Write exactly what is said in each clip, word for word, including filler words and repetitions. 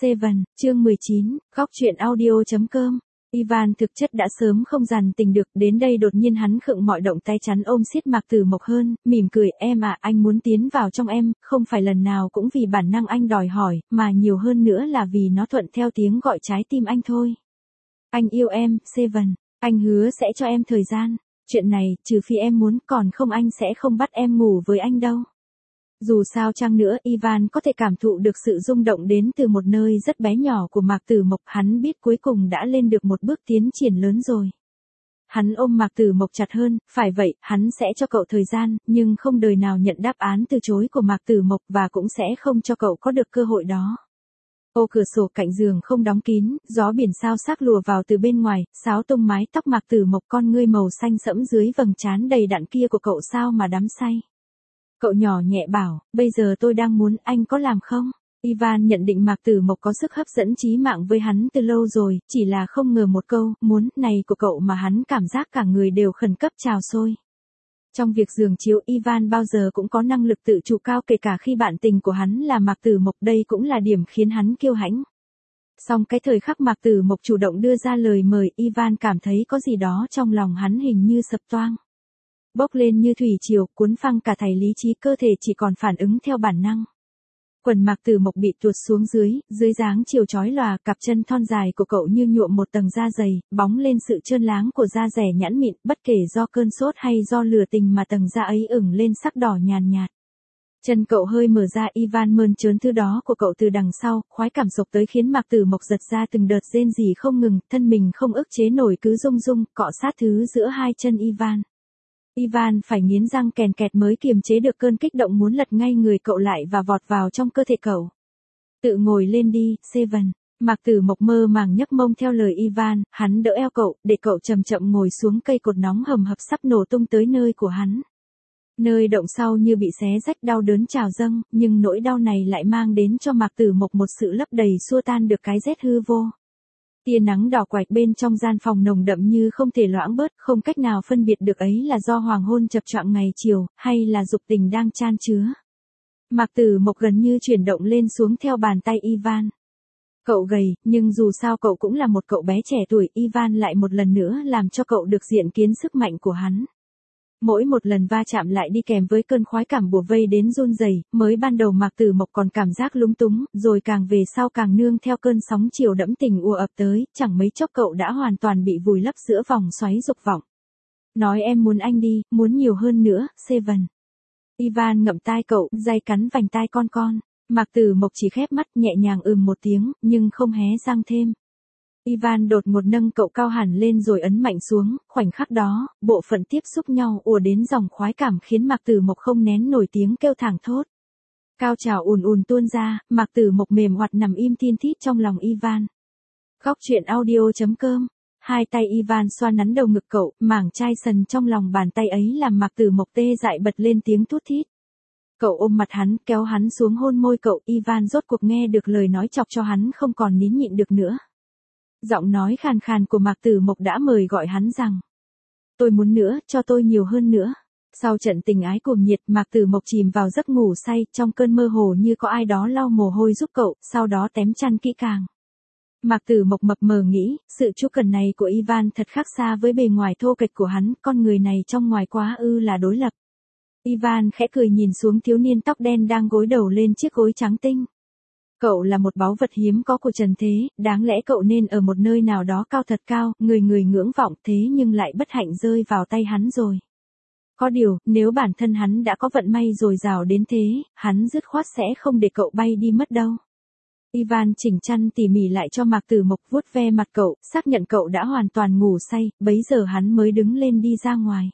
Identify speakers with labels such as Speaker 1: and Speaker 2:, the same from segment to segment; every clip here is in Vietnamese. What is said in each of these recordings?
Speaker 1: Seven, chương mười chín, góc truyện audio.com. Ivan thực chất đã sớm không dằn tình được, đến đây đột nhiên hắn khựng mọi động tay chắn ôm siết Mạc Tử Mộc hơn, mỉm cười, em à, anh muốn tiến vào trong em, không phải lần nào cũng vì bản năng anh đòi hỏi, mà nhiều hơn nữa là vì nó thuận theo tiếng gọi trái tim anh thôi. Anh yêu em, Seven, anh hứa sẽ cho em thời gian, chuyện này, trừ phi em muốn, còn không anh sẽ không bắt em ngủ với anh đâu. Dù sao chăng nữa, Ivan có thể cảm thụ được sự rung động đến từ một nơi rất bé nhỏ của Mạc Tử Mộc, hắn biết cuối cùng đã lên được một bước tiến triển lớn rồi. Hắn ôm Mạc Tử Mộc chặt hơn, phải vậy, hắn sẽ cho cậu thời gian, nhưng không đời nào nhận đáp án từ chối của Mạc Tử Mộc và cũng sẽ không cho cậu có được cơ hội đó. Ô cửa sổ cạnh giường không đóng kín, gió biển sao sắc lùa vào từ bên ngoài, xáo tung mái tóc Mạc Tử Mộc, con ngươi màu xanh sẫm dưới vầng trán đầy đặn kia của cậu sao mà đắm say. Cậu nhỏ nhẹ bảo, bây giờ tôi đang muốn, anh có làm không? Ivan nhận định Mạc Tử Mộc có sức hấp dẫn chí mạng với hắn từ lâu rồi, chỉ là không ngờ một câu, muốn, này của cậu mà hắn cảm giác cả người đều khẩn cấp trào sôi. Trong việc giường chiếu, Ivan bao giờ cũng có năng lực tự chủ cao, kể cả khi bạn tình của hắn là Mạc Tử Mộc, đây cũng là điểm khiến hắn kiêu hãnh. Song cái thời khắc Mạc Tử Mộc chủ động đưa ra lời mời, Ivan cảm thấy có gì đó trong lòng hắn hình như sập toang. Bốc lên như thủy triều, cuốn phăng cả thảy lý trí, cơ thể chỉ còn phản ứng theo bản năng. Quần Mạc Tử Mộc bị tuột xuống dưới, dưới dáng chiều chói lòa, cặp chân thon dài của cậu như nhuộm một tầng da dày, bóng lên sự trơn láng của da dẻ nhẵn mịn, bất kể do cơn sốt hay do lửa tình mà tầng da ấy ửng lên sắc đỏ nhàn nhạt. Chân cậu hơi mở ra, Ivan mơn trớn thứ đó của cậu từ đằng sau, khoái cảm sộc tới khiến Mạc Tử Mộc giật ra từng đợt rên rỉ không ngừng, thân mình không ức chế nổi cứ rung rung, cọ sát thứ giữa hai chân Ivan. Ivan phải nghiến răng kèn kẹt mới kiềm chế được cơn kích động muốn lật ngay người cậu lại và vọt vào trong cơ thể cậu. Tự ngồi lên đi, Seven. Mạc Tử Mộc mơ màng nhấc mông theo lời Ivan, hắn đỡ eo cậu, để cậu chậm chậm ngồi xuống cây cột nóng hầm hập sắp nổ tung tới nơi của hắn. Nơi động sau như bị xé rách, đau đớn trào dâng, nhưng nỗi đau này lại mang đến cho Mạc Tử Mộc một sự lấp đầy xua tan được cái rét hư vô. Tia nắng đỏ quạch bên trong gian phòng nồng đậm như không thể loãng bớt, không cách nào phân biệt được ấy là do hoàng hôn chập choạng ngày chiều, hay là dục tình đang chan chứa. Mạc Tử Mộc gần như chuyển động lên xuống theo bàn tay Ivan. Cậu gầy, nhưng dù sao cậu cũng là một cậu bé trẻ tuổi, Ivan lại một lần nữa làm cho cậu được diện kiến sức mạnh của hắn. Mỗi một lần va chạm lại đi kèm với cơn khoái cảm bủa vây đến run rẩy, mới ban đầu Mạc Tử Mộc còn cảm giác lúng túng, rồi càng về sau càng nương theo cơn sóng chiều đẫm tình ùa ập tới, chẳng mấy chốc cậu đã hoàn toàn bị vùi lấp giữa vòng xoáy dục vọng. Nói em muốn anh đi, muốn nhiều hơn nữa, Seven. Ivan ngậm tai cậu, day cắn vành tai con con. Mạc Tử Mộc chỉ khép mắt nhẹ nhàng ừm một tiếng, nhưng không hé răng thêm. Ivan đột ngột nâng cậu cao hẳn lên rồi ấn mạnh xuống, khoảnh khắc đó, bộ phận tiếp xúc nhau ùa đến dòng khoái cảm khiến Mạc Tử Mộc không nén nổi tiếng kêu thảng thốt. Cao trào ùn ùn tuôn ra, Mạc Tử Mộc mềm oặt nằm im thin thít trong lòng Ivan. Góc truyện audio.com. Hai tay Ivan xoa nắn đầu ngực cậu, mảng chai sần trong lòng bàn tay ấy làm Mạc Tử Mộc tê dại bật lên tiếng thút thít. Cậu ôm mặt hắn, kéo hắn xuống hôn môi cậu, Ivan rốt cuộc nghe được lời nói chọc cho hắn không còn nín nhịn được nữa. Giọng nói khàn khàn của Mạc Tử Mộc đã mời gọi hắn rằng, tôi muốn nữa, cho tôi nhiều hơn nữa. Sau trận tình ái cuồng nhiệt, Mạc Tử Mộc chìm vào giấc ngủ say, trong cơn mơ hồ như có ai đó lau mồ hôi giúp cậu, sau đó tém chăn kỹ càng. Mạc Tử Mộc mập mờ nghĩ, sự chu cần này của Ivan thật khác xa với bề ngoài thô kệch của hắn, con người này trong ngoài quá ư là đối lập. Ivan khẽ cười nhìn xuống thiếu niên tóc đen đang gối đầu lên chiếc gối trắng tinh. Cậu là một báu vật hiếm có của trần thế, đáng lẽ cậu nên ở một nơi nào đó cao thật cao, người người ngưỡng vọng, thế nhưng lại bất hạnh rơi vào tay hắn rồi. Có điều, nếu bản thân hắn đã có vận may dồi dào đến thế, hắn dứt khoát sẽ không để cậu bay đi mất đâu. Ivan chỉnh chăn tỉ mỉ lại cho Mạc Tử Mộc, vuốt ve mặt cậu, xác nhận cậu đã hoàn toàn ngủ say, bấy giờ hắn mới đứng lên đi ra ngoài.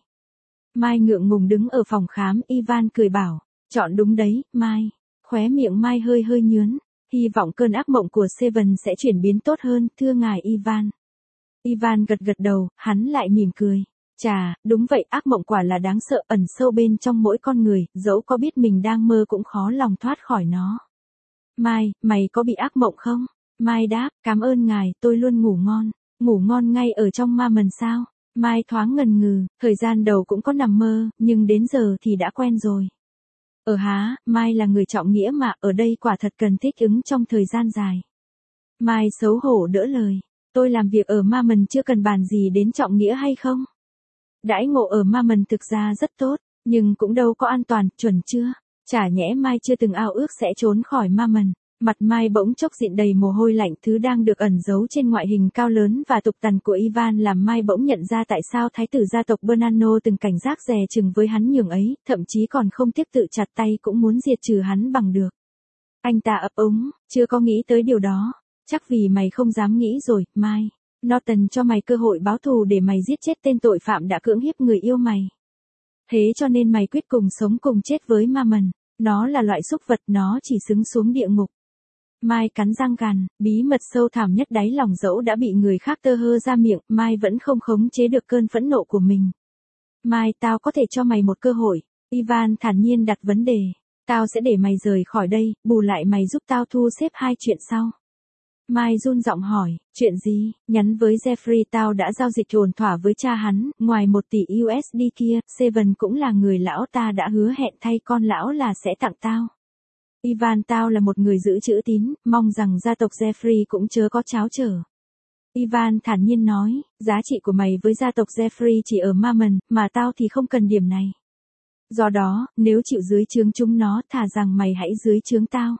Speaker 1: Mai ngượng ngùng đứng ở phòng khám, Ivan cười bảo, chọn đúng đấy, Mai. Khóe miệng Mai hơi hơi nhướn. Hy vọng cơn ác mộng của Seven sẽ chuyển biến tốt hơn, thưa ngài Ivan. Ivan gật gật đầu, hắn lại mỉm cười. Chà, đúng vậy, ác mộng quả là đáng sợ, ẩn sâu bên trong mỗi con người, dẫu có biết mình đang mơ cũng khó lòng thoát khỏi nó. Mai, mày có bị ác mộng không? Mai đáp, cảm ơn ngài, tôi luôn ngủ ngon. Ngủ ngon ngay ở trong ma mần sao? Mai thoáng ngần ngừ, thời gian đầu cũng có nằm mơ, nhưng đến giờ thì đã quen rồi. Ờ há, Mai là người trọng nghĩa mà, ở đây quả thật cần thích ứng trong thời gian dài. Mai xấu hổ đỡ lời. Tôi làm việc ở Mamen chưa cần bàn gì đến trọng nghĩa hay không? Đãi ngộ ở Mamen thực ra rất tốt, nhưng cũng đâu có an toàn, chuẩn chưa? Chả nhẽ Mai chưa từng ao ước sẽ trốn khỏi Mamen. Mặt Mai bỗng chốc dịn đầy mồ hôi lạnh, thứ đang được ẩn giấu trên ngoại hình cao lớn và tục tằn của Ivan làm Mai bỗng nhận ra tại sao thái tử gia tộc Bernardo từng cảnh giác dè chừng với hắn nhường ấy, thậm chí còn không tiếc tự chặt tay cũng muốn diệt trừ hắn bằng được. Anh ta ấp úng, chưa có nghĩ tới điều đó. Chắc vì mày không dám nghĩ rồi, Mai. Norton cho mày cơ hội báo thù để mày giết chết tên tội phạm đã cưỡng hiếp người yêu mày. Thế cho nên mày quyết cùng sống cùng chết với Mamen. Nó là loại súc vật, nó chỉ xứng xuống địa ngục. Mai cắn răng gằn, bí mật sâu thẳm nhất đáy lòng dẫu đã bị người khác tơ hơ ra miệng, Mai vẫn không khống chế được cơn phẫn nộ của mình. Mai, tao có thể cho mày một cơ hội. Ivan thản nhiên đặt vấn đề. Tao sẽ để mày rời khỏi đây, bù lại mày giúp tao thu xếp hai chuyện sau. Mai run giọng hỏi, chuyện gì? Nhắn với Jeffrey tao đã giao dịch ổn thỏa với cha hắn, ngoài một tỷ u ét đê kia, Seven cũng là người lão ta đã hứa hẹn thay con lão là sẽ tặng tao. Ivan, tao là một người giữ chữ tín, mong rằng gia tộc Jeffrey cũng chớ có tráo trở. Ivan thản nhiên nói, giá trị của mày với gia tộc Jeffrey chỉ ở Mamen, mà tao thì không cần điểm này. Do đó, nếu chịu dưới trướng chúng nó, thà rằng mày hãy dưới trướng tao.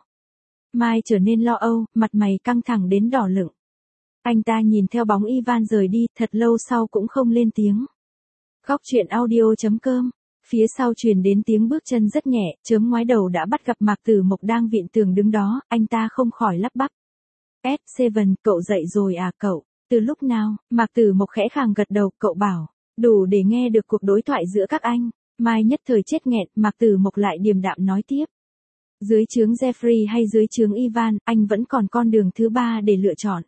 Speaker 1: Mai trở nên lo âu, mặt mày căng thẳng đến đỏ lựng. Anh ta nhìn theo bóng Ivan rời đi, thật lâu sau cũng không lên tiếng. Góc truyện audio.com. Phía sau truyền đến tiếng bước chân rất nhẹ, chớm ngoái đầu đã bắt gặp Mạc Tử Mộc đang vịn tường đứng đó, anh ta không khỏi lắp bắp. ét bảy, cậu dậy rồi à cậu? Từ lúc nào? Mạc Tử Mộc khẽ khàng gật đầu, cậu bảo. Đủ để nghe được cuộc đối thoại giữa các anh. Mai nhất thời chết nghẹn, Mạc Tử Mộc lại điềm đạm nói tiếp. Dưới trướng Jeffrey hay dưới trướng Ivan, anh vẫn còn con đường thứ ba để lựa chọn.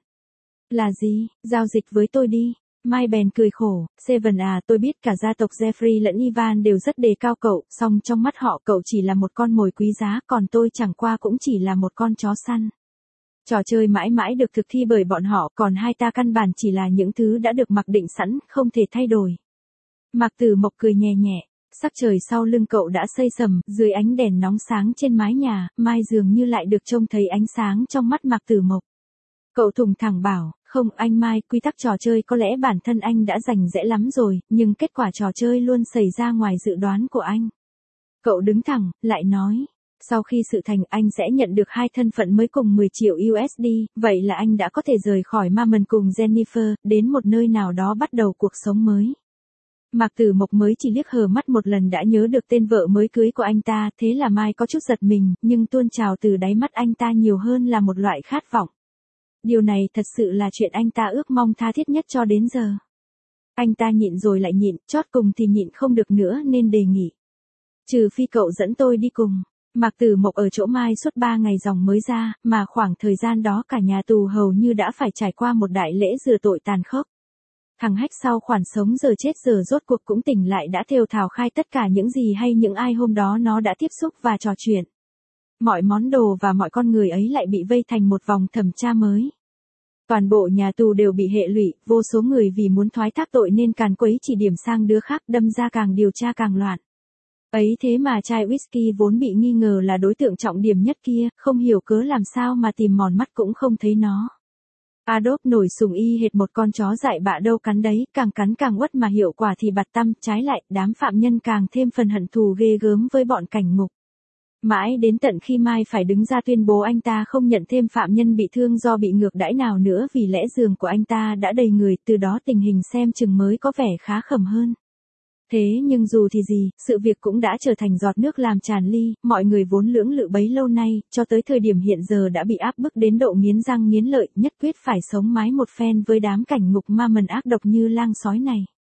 Speaker 1: Là gì? Giao dịch với tôi đi. Mai bèn cười khổ, Seven à, tôi biết cả gia tộc Jeffrey lẫn Ivan đều rất đề cao cậu, song trong mắt họ cậu chỉ là một con mồi quý giá, còn tôi chẳng qua cũng chỉ là một con chó săn. Trò chơi mãi mãi được thực thi bởi bọn họ, còn hai ta căn bản chỉ là những thứ đã được mặc định sẵn, không thể thay đổi. Mạc Tử Mộc cười nhẹ nhẹ. Sắc trời sau lưng cậu đã xây sầm, dưới ánh đèn nóng sáng trên mái nhà, Mai dường như lại được trông thấy ánh sáng trong mắt Mạc Tử Mộc. Cậu thùng thẳng bảo, không anh Mai, quy tắc trò chơi có lẽ bản thân anh đã rành rẽ lắm rồi, nhưng kết quả trò chơi luôn xảy ra ngoài dự đoán của anh. Cậu đứng thẳng, lại nói, sau khi sự thành anh sẽ nhận được hai thân phận mới cùng mười triệu u ét đê, vậy là anh đã có thể rời khỏi Mamen cùng Jennifer, đến một nơi nào đó bắt đầu cuộc sống mới. Mạc Tử Mộc mới chỉ liếc hờ mắt một lần đã nhớ được tên vợ mới cưới của anh ta, thế là Mai có chút giật mình, nhưng tuôn trào từ đáy mắt anh ta nhiều hơn là một loại khát vọng. Điều này thật sự là chuyện anh ta ước mong tha thiết nhất cho đến giờ. Anh ta nhịn rồi lại nhịn, chót cùng thì nhịn không được nữa nên đề nghị. Trừ phi cậu dẫn tôi đi cùng. Mạc Tử Mộc ở chỗ Mai suốt ba ngày dòng mới ra, mà khoảng thời gian đó cả nhà tù hầu như đã phải trải qua một đại lễ rửa tội tàn khốc. Thằng Hách sau khoản sống giờ chết giờ rốt cuộc cũng tỉnh lại đã thều thào khai tất cả những gì hay những ai hôm đó nó đã tiếp xúc và trò chuyện. Mọi món đồ và mọi con người ấy lại bị vây thành một vòng thẩm tra mới. Toàn bộ nhà tù đều bị hệ lụy, vô số người vì muốn thoái thác tội nên càn quấy chỉ điểm sang đứa khác, đâm ra càng điều tra càng loạn. Ấy thế mà chai whisky vốn bị nghi ngờ là đối tượng trọng điểm nhất kia, không hiểu cớ làm sao mà tìm mòn mắt cũng không thấy nó. Adolf nổi sùng y hệt một con chó dại bạ đâu cắn đấy, càng cắn càng uất mà hiệu quả thì bạt tăm, trái lại, đám phạm nhân càng thêm phần hận thù ghê gớm với bọn cảnh ngục. Mãi đến tận khi Mai phải đứng ra tuyên bố anh ta không nhận thêm phạm nhân bị thương do bị ngược đãi nào nữa vì lẽ giường của anh ta đã đầy người, từ đó tình hình xem chừng mới có vẻ khá khẩm hơn. Thế nhưng dù thì gì, sự việc cũng đã trở thành giọt nước làm tràn ly, mọi người vốn lưỡng lự bấy lâu nay, cho tới thời điểm hiện giờ đã bị áp bức đến độ nghiến răng nghiến lợi, nhất quyết phải sống mái một phen với đám cảnh ngục Mamen ác độc như lang sói này.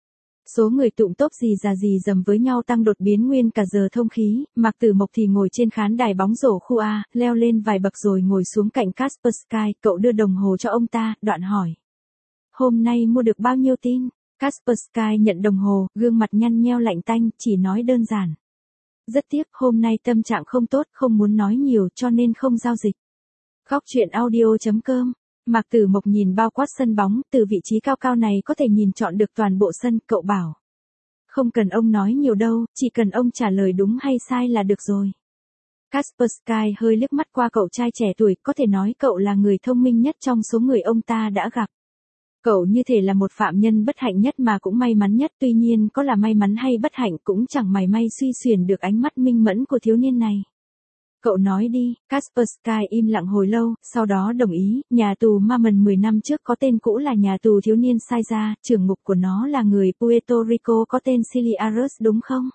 Speaker 1: Số người tụm tốp gì già gì dầm với nhau tăng đột biến nguyên cả giờ thông khí, Mạc Tử Mộc thì ngồi trên khán đài bóng rổ khu A, leo lên vài bậc rồi ngồi xuống cạnh Kaspersky, cậu đưa đồng hồ cho ông ta, đoạn hỏi. Hôm nay mua được bao nhiêu tin? Kaspersky nhận đồng hồ, gương mặt nhăn nheo lạnh tanh, chỉ nói đơn giản. Rất tiếc, hôm nay tâm trạng không tốt, không muốn nói nhiều cho nên không giao dịch. Góc truyện audio.com. Mạc Tử Mộc nhìn bao quát sân bóng, từ vị trí cao cao này có thể nhìn trọn được toàn bộ sân, cậu bảo. Không cần ông nói nhiều đâu, chỉ cần ông trả lời đúng hay sai là được rồi. Kaspersky hơi liếc mắt qua cậu trai trẻ tuổi, có thể nói cậu là người thông minh nhất trong số người ông ta đã gặp. Cậu như thể là một phạm nhân bất hạnh nhất mà cũng may mắn nhất, tuy nhiên có là may mắn hay bất hạnh cũng chẳng mảy may suy xuyển được ánh mắt minh mẫn của thiếu niên này. Cậu nói đi. Kaspersky im lặng hồi lâu, sau đó đồng ý. Nhà tù Mammon mười năm trước có tên cũ là nhà tù thiếu niên Saiza, trưởng ngục của nó là người Puerto Rico có tên Siliaros đúng không?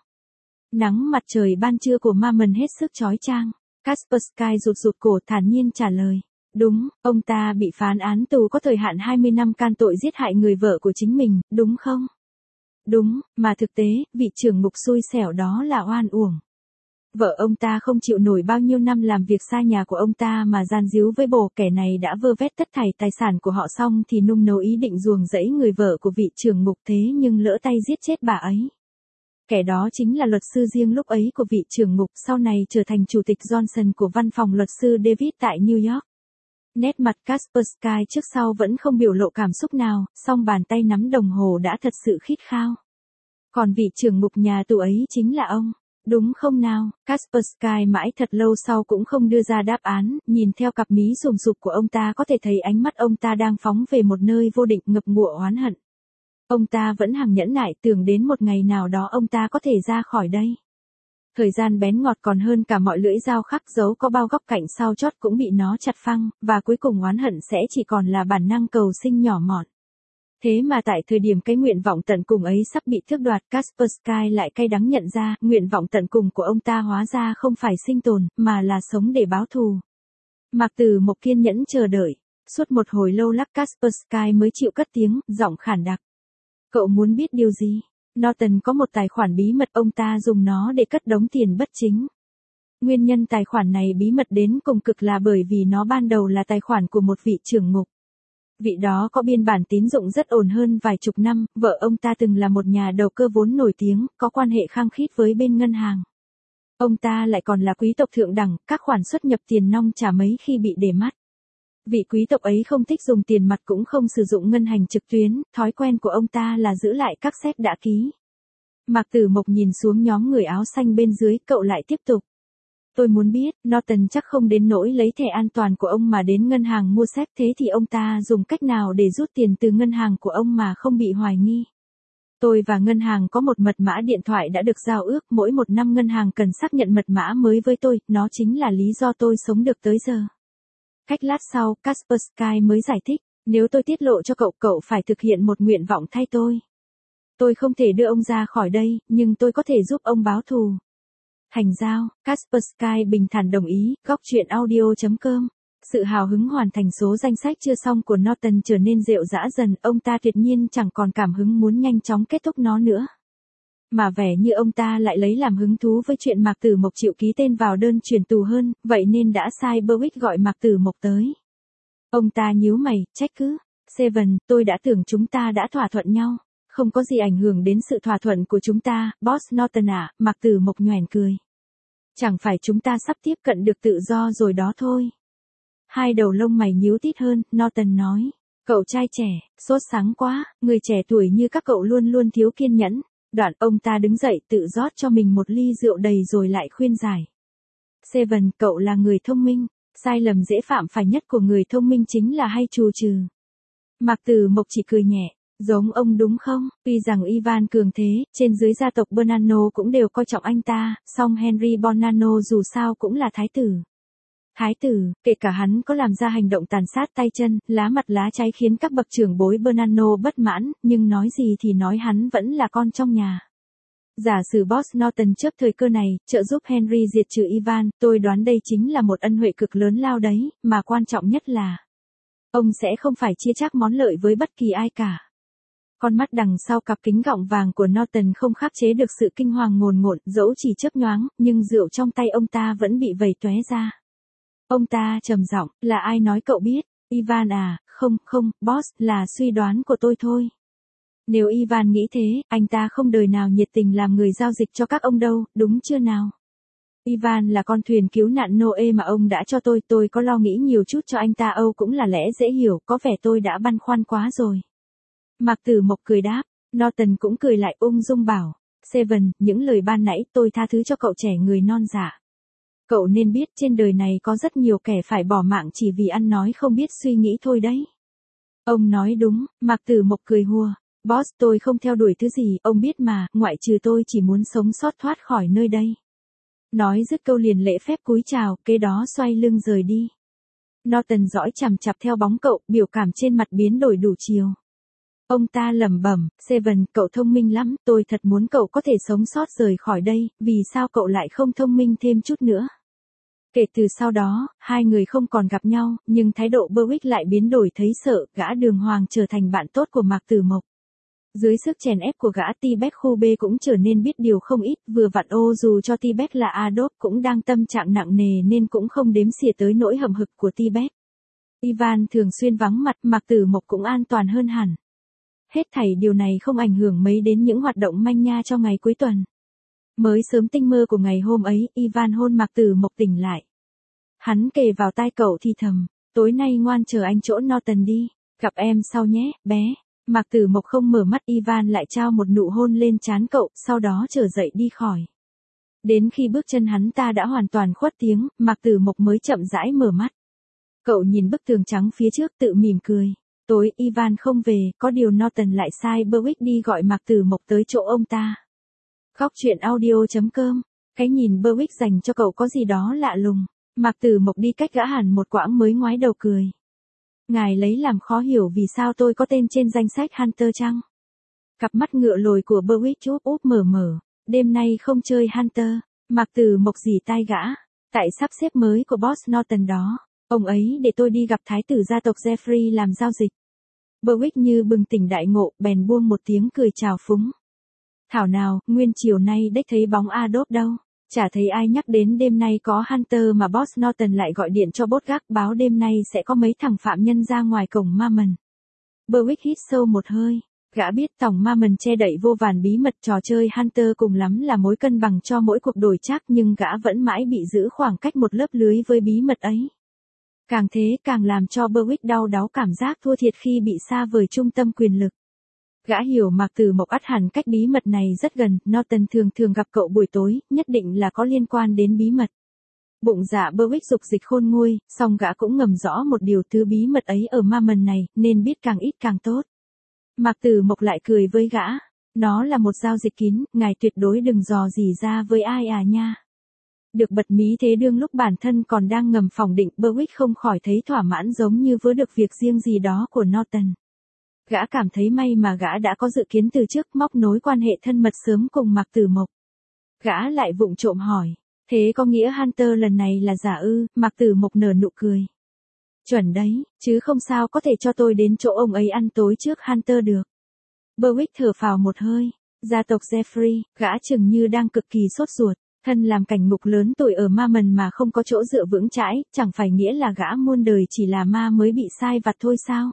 Speaker 1: Nắng mặt trời ban trưa của Mammon hết sức chói chang. Kaspersky rụt rụt cổ thản nhiên trả lời. Đúng, ông ta bị phán án tù có thời hạn hai mươi năm can tội giết hại người vợ của chính mình, đúng không? Đúng, mà thực tế, vị trưởng ngục xui xẻo đó là oan uổng. Vợ ông ta không chịu nổi bao nhiêu năm làm việc xa nhà của ông ta mà gian díu với bồ, kẻ này đã vơ vét tất thảy tài sản của họ xong thì nung nấu ý định ruồng rẫy người vợ của vị trưởng ngục, thế nhưng lỡ tay giết chết bà ấy. Kẻ đó chính là luật sư riêng lúc ấy của vị trưởng ngục, sau này trở thành chủ tịch Johnson của văn phòng luật sư David tại New York. Nét mặt Kaspersky trước sau vẫn không biểu lộ cảm xúc nào, song bàn tay nắm đồng hồ đã thật sự khít khao. Còn vị trưởng ngục nhà tù ấy chính là ông, đúng không nào? Kaspersky mãi thật lâu sau cũng không đưa ra đáp án, nhìn theo cặp mí sùm sụp của ông ta có thể thấy ánh mắt ông ta đang phóng về một nơi vô định, ngập ngụa oán hận. Ông ta vẫn hằng nhẫn nại, tưởng đến một ngày nào đó ông ta có thể ra khỏi đây. Thời gian bén ngọt còn hơn cả mọi lưỡi dao khắc dấu có bao góc cạnh sau chót cũng bị nó chặt phăng, và cuối cùng oán hận sẽ chỉ còn là bản năng cầu sinh nhỏ mọn. Thế mà tại thời điểm cái nguyện vọng tận cùng ấy sắp bị tước đoạt, Kaspersky lại cay đắng nhận ra, nguyện vọng tận cùng của ông ta hóa ra không phải sinh tồn, mà là sống để báo thù. Mạc Tử Mộc kiên nhẫn chờ đợi, suốt một hồi lâu lắc Kaspersky mới chịu cất tiếng, giọng khản đặc. Cậu muốn biết điều gì? Norton có một tài khoản bí mật, ông ta dùng nó để cất đống tiền bất chính. Nguyên nhân tài khoản này bí mật đến cùng cực là bởi vì nó ban đầu là tài khoản của một vị trưởng ngục. Vị đó có biên bản tín dụng rất ổn hơn vài chục năm, vợ ông ta từng là một nhà đầu cơ vốn nổi tiếng, có quan hệ khăng khít với bên ngân hàng. Ông ta lại còn là quý tộc thượng đẳng, các khoản xuất nhập tiền nong chả mấy khi bị để mắt. Vị quý tộc ấy không thích dùng tiền mặt cũng không sử dụng ngân hàng trực tuyến, thói quen của ông ta là giữ lại các séc đã ký. Mạc Tử Mộc nhìn xuống nhóm người áo xanh bên dưới, cậu lại tiếp tục. Tôi muốn biết, Norton chắc không đến nỗi lấy thẻ an toàn của ông mà đến ngân hàng mua séc, thế thì ông ta dùng cách nào để rút tiền từ ngân hàng của ông mà không bị hoài nghi? Tôi và ngân hàng có một mật mã điện thoại đã được giao ước, mỗi một năm ngân hàng cần xác nhận mật mã mới với tôi, nó chính là lý do tôi sống được tới giờ. Cách lát sau, Kaspersky mới giải thích, nếu tôi tiết lộ cho cậu, cậu phải thực hiện một nguyện vọng thay tôi. Tôi không thể đưa ông ra khỏi đây, nhưng tôi có thể giúp ông báo thù. Thành giao, Kaspersky bình thản đồng ý. Góc truyện audio chấm com. Sự hào hứng hoàn thành số danh sách chưa xong của Norton trở nên rệu rã dần, ông ta tuyệt nhiên chẳng còn cảm hứng muốn nhanh chóng kết thúc nó nữa. Mà vẻ như ông ta lại lấy làm hứng thú với chuyện Mạc Tử Mộc chịu ký tên vào đơn chuyển tù hơn, vậy nên đã sai Berwick gọi Mạc Tử Mộc tới. Ông ta nhíu mày, trách cứ. Seven, tôi đã tưởng chúng ta đã thỏa thuận nhau. Không có gì ảnh hưởng đến sự thỏa thuận của chúng ta, Boss Norton à, Mạc Tử Mộc nhoẻn cười. Chẳng phải chúng ta sắp tiếp cận được tự do rồi đó thôi. Hai đầu lông mày nhíu tít hơn, Norton nói. Cậu trai trẻ, sốt sáng quá, người trẻ tuổi như các cậu luôn luôn thiếu kiên nhẫn. Đoạn ông ta đứng dậy tự rót cho mình một ly rượu đầy rồi lại khuyên giải. Seven, cậu là người thông minh, sai lầm dễ phạm phải nhất của người thông minh chính là hay trù trừ. Mạc Tử Mộc chỉ cười nhẹ, giống ông đúng không? Tuy rằng Ivan cường thế, trên dưới gia tộc Bonanno cũng đều coi trọng anh ta, song Henry Bonanno dù sao cũng là thái tử. Thái tử, kể cả hắn có làm ra hành động tàn sát tay chân, lá mặt lá trái khiến các bậc trưởng bối Bonanno bất mãn, nhưng nói gì thì nói hắn vẫn là con trong nhà. Giả sử Boss Norton trước thời cơ này, trợ giúp Henry diệt trừ Ivan, tôi đoán đây chính là một ân huệ cực lớn lao đấy, mà quan trọng nhất là ông sẽ không phải chia chác món lợi với bất kỳ ai cả. Con mắt đằng sau cặp kính gọng vàng của Norton không khắc chế được sự kinh hoàng ngồn ngộn, dẫu chỉ chớp nhoáng, nhưng rượu trong tay ông ta vẫn bị vẩy tóe ra. Ông ta trầm giọng, là ai nói cậu biết? Ivan à, không, không, boss, là suy đoán của tôi thôi. Nếu Ivan nghĩ thế, anh ta không đời nào nhiệt tình làm người giao dịch cho các ông đâu, đúng chưa nào? Ivan là con thuyền cứu nạn Noe mà ông đã cho tôi, tôi có lo nghĩ nhiều chút cho anh ta Âu cũng là lẽ dễ hiểu, có vẻ tôi đã băn khoăn quá rồi. Mạc Tử Mộc cười đáp, Norton cũng cười lại ung dung bảo, Seven, những lời ban nãy tôi tha thứ cho cậu trẻ người non dạ. Cậu nên biết trên đời này có rất nhiều kẻ phải bỏ mạng chỉ vì ăn nói không biết suy nghĩ thôi đấy. Ông nói đúng, Mạc Tử Mộc cười hùa. Boss, tôi không theo đuổi thứ gì, ông biết mà, ngoại trừ tôi chỉ muốn sống sót thoát khỏi nơi đây. Nói dứt câu liền lễ phép cúi chào, kế đó xoay lưng rời đi. Norton dõi chằm chằm theo bóng cậu, biểu cảm trên mặt biến đổi đủ chiều. Ông ta lẩm bẩm, Seven, cậu thông minh lắm, tôi thật muốn cậu có thể sống sót rời khỏi đây, vì sao cậu lại không thông minh thêm chút nữa? Kể từ sau đó, hai người không còn gặp nhau, nhưng thái độ Berwick lại biến đổi thấy sợ, gã đường hoàng trở thành bạn tốt của Mạc Tử Mộc. Dưới sức chèn ép của gã T-Beck khu B cũng trở nên biết điều không ít, vừa vặn ô dù cho T-Beck là Adolf cũng đang tâm trạng nặng nề nên cũng không đếm xỉa tới nỗi hậm hực của T-Beck. Ivan thường xuyên vắng mặt, Mạc Tử Mộc cũng an toàn hơn hẳn. Hết thảy điều này không ảnh hưởng mấy đến những hoạt động manh nha cho ngày cuối tuần. Mới sớm tinh mơ của ngày hôm ấy, Ivan hôn Mạc Tử Mộc tỉnh lại. Hắn kề vào tai cậu thì thầm, tối nay ngoan chờ anh chỗ Norton đi, gặp em sau nhé, bé. Mạc Tử Mộc không mở mắt, Ivan lại trao một nụ hôn lên trán cậu, sau đó trở dậy đi khỏi. Đến khi bước chân hắn ta đã hoàn toàn khuất tiếng, Mạc Tử Mộc mới chậm rãi mở mắt. Cậu nhìn bức tường trắng phía trước tự mỉm cười. Tối Ivan không về, có điều Norton lại sai Berwick đi gọi Mạc Tử Mộc tới chỗ ông ta. Góc truyện audio chấm com, cái nhìn Berwick dành cho cậu có gì đó lạ lùng. Mạc Tử Mộc đi cách gã hẳn một quãng mới ngoái đầu cười. Ngài lấy làm khó hiểu vì sao tôi có tên trên danh sách Hunter chăng? Cặp mắt ngựa lồi của Berwick chúp úp mở mở. Đêm nay không chơi Hunter. Mạc Tử Mộc rỉ tai gã. Tại sắp xếp mới của boss Norton đó. Ông ấy để tôi đi gặp thái tử gia tộc Jeffrey làm giao dịch. Berwick như bừng tỉnh đại ngộ, bèn buông một tiếng cười chào phúng. Thảo nào, nguyên chiều nay đếch thấy bóng Adolf đâu. Chả thấy ai nhắc đến đêm nay có Hunter mà boss Norton lại gọi điện cho bốt gác báo đêm nay sẽ có mấy thằng phạm nhân ra ngoài cổng Mammon. Berwick hít sâu một hơi. Gã biết tổng Mammon che đậy vô vàn bí mật trò chơi Hunter cùng lắm là mối cân bằng cho mỗi cuộc đổi trác nhưng gã vẫn mãi bị giữ khoảng cách một lớp lưới với bí mật ấy. Càng thế càng làm cho Berwick đau đáu cảm giác thua thiệt khi bị xa vời trung tâm quyền lực. Gã hiểu Mạc Tử Mộc ắt hẳn cách bí mật này rất gần, Norton thường thường gặp cậu buổi tối, nhất định là có liên quan đến bí mật. Bụng dạ Berwick dục dịch khôn nguôi, song gã cũng ngầm rõ một điều thứ bí mật ấy ở Mammon này, nên biết càng ít càng tốt. Mạc Tử Mộc lại cười với gã, nó là một giao dịch kín, ngài tuyệt đối đừng dò gì ra với ai à nha. Được bật mí thế đương lúc bản thân còn đang ngầm phỏng định, Berwick không khỏi thấy thỏa mãn giống như vớ được việc riêng gì đó của Norton. Gã cảm thấy may mà gã đã có dự kiến từ trước móc nối quan hệ thân mật sớm cùng Mạc Tử Mộc. Gã lại vụng trộm hỏi, thế có nghĩa Hunter lần này là giả ư? Mạc Tử Mộc nở nụ cười. Chuẩn đấy, chứ không sao có thể cho tôi đến chỗ ông ấy ăn tối trước Hunter được. Berwick thở phào một hơi, gia tộc Jeffrey, gã chừng như đang cực kỳ sốt ruột. Thân làm cảnh ngục lớn tuổi ở Mammon mà không có chỗ dựa vững chãi, chẳng phải nghĩa là gã muôn đời chỉ là ma mới bị sai vặt thôi sao?